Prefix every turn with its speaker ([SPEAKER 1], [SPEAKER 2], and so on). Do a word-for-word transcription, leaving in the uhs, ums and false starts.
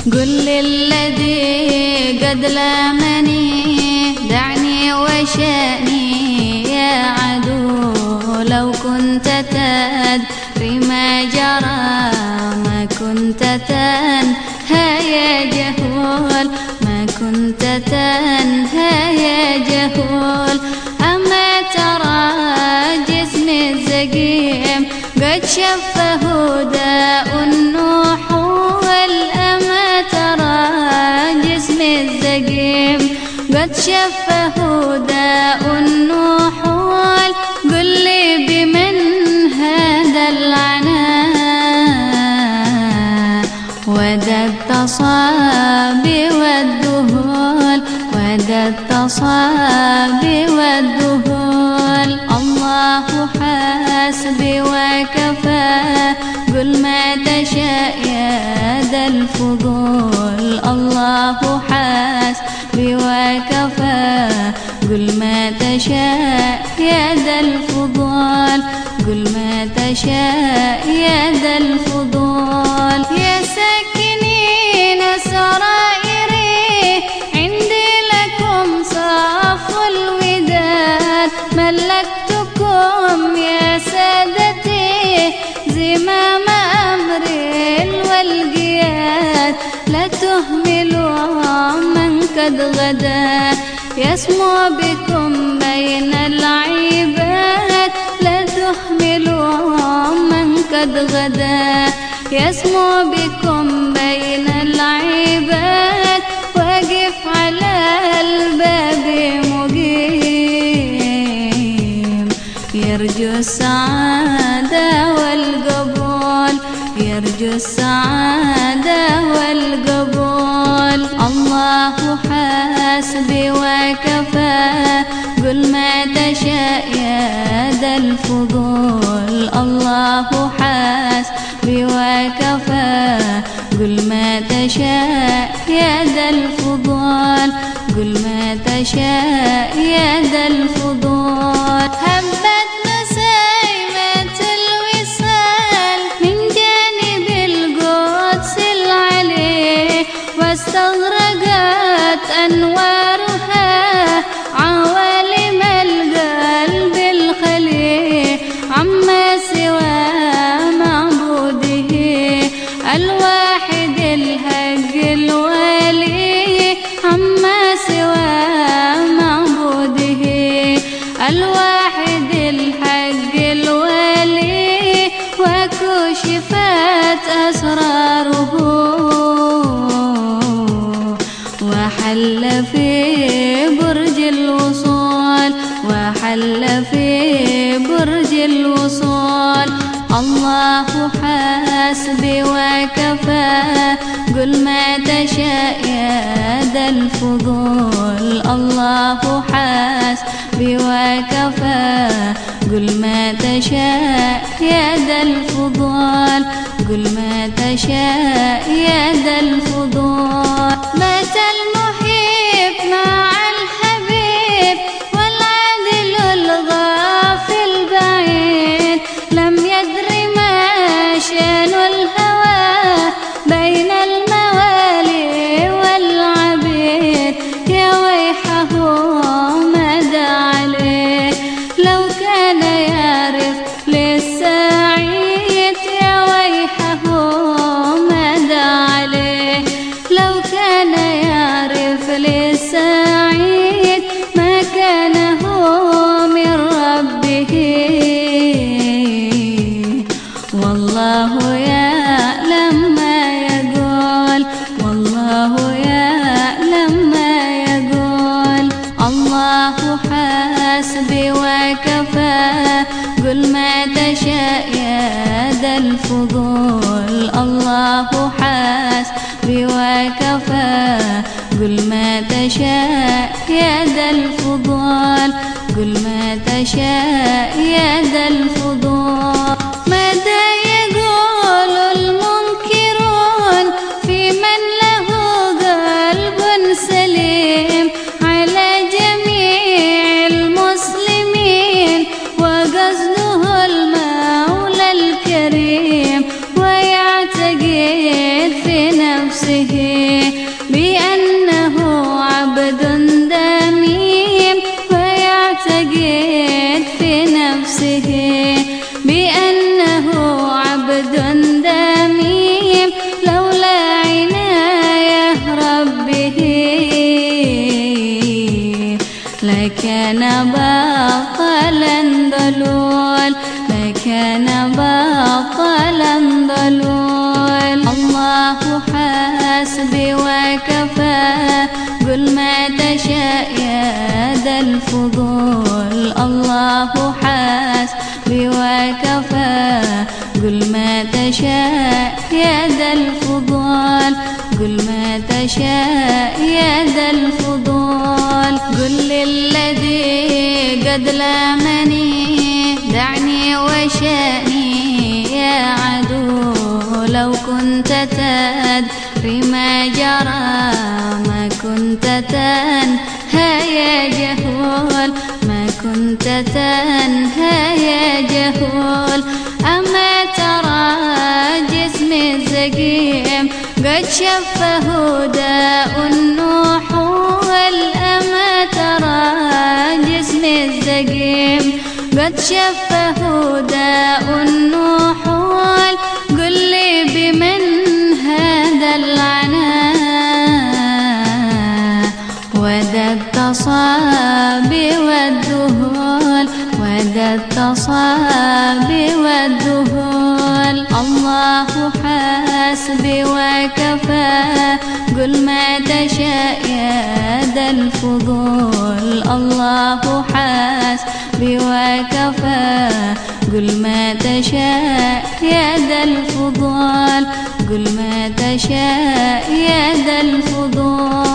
[SPEAKER 1] قل للذي قد لامني دعني وشأني يا عدو، لو كنت تدري ما جرى ما كنت تنهى يا جهول، ما كنت تنهى يا جهول. أما ترى جسمي الزقيم قد شفه داء النحول، أما ترى جسمي الزقيم قد شفه داء النحول. قل لي بمن هذا العناء وذا التصابي والذهول، وذا التصابي والذهول. الله حسبي وكفى قل ما تشاء يا ذا الفضول، الله حسبي وكفى قل ما تشاء يا ذا الفضول، قل ما تشاء يا ذا الفضول. يا ساكنين سرائري عندي لكم صف الوداد، ملكتكم يا سادتي زمام أمري والقياد. لا تهملوا من قد غدا يسمو بكم بين العباد، لا تهملوا من قد غدا يسمو بكم بين العباد. واقف على الباب مقيم يرجو السعادة والقبول، يرجو السعادة والقبول. الله حسبي وكفى قل ما تشاء يا ذا الفضول، الله حسبي وكفى قل ما تشاء يا ذا الفضول، قل ما تشاء يا ذا الفضول. هبت نسيمة الوصال من جانب القدس العلي، واستغرقت أنوارها عوالم القلب الخلي، عما سوى معبوده الواحد الحق الولي، عما سوى معبوده الواحد الحق الولي. وكشفت أسراره وحل في برج الوصول، وحل في برج الوصول. الله حسبي وكفى قل ما تشاء يا ذا الفضول، الله حسبي وكفى قل ما تشاء يا ذا الفضول، قل ما تشاء يا ذا الفضول. مات المحب مع الحبيب والعادل الغافل بعيد، لم يدر ما شان الهوى بين الموالي والعبيد. يا ويحه ماذا عليه لو كان يعرف للسعيد، يا ويحه ماذا عليه لو كان يعرف للسعيد ما كان هو من ربه. والله يعلم ما يقول، والله يعلم ما يقول. الله حسبي وكفى قل ما تشاء يا ذا الفضول، الله حسبي وكفى قل ما تشاء يا ذا الفضول، قل ما تشاء يا ذا الفضول. ماذا يقول المنكرون في من له قلب سليم على جميع المسلمين، وقصده المولى الكريم ويعتقد في نفسه ما كان باطلا ضلول ما كان باطلا ضلول الله حسبي وكفى قل ما تشاء يا ذا الفضول الله حسبي وكفى قل ما تشاء يا ذا الفضول قل ما تشاء يا ذا الفضول قل للذي قد لامني دعني وشأني يا عدو لو كنت تدري ما جرى ما كنت تنهى يا جهول ما كنت تنهى يا جهول أما ترى جسمي الزقيم قد شفه داء النحول أما ترى جسمي الزقيم قد شفه داء النحول قل لي بمن هذا العناء وذا التصابي والذهول وذا التصابي والذهول الله حسبي وكفى قل ما تشاء يا ذا الفضول الله حسبي وكفى قل ما تشاء يا ذا الفضول قل ما تشاء يا ذا الفضول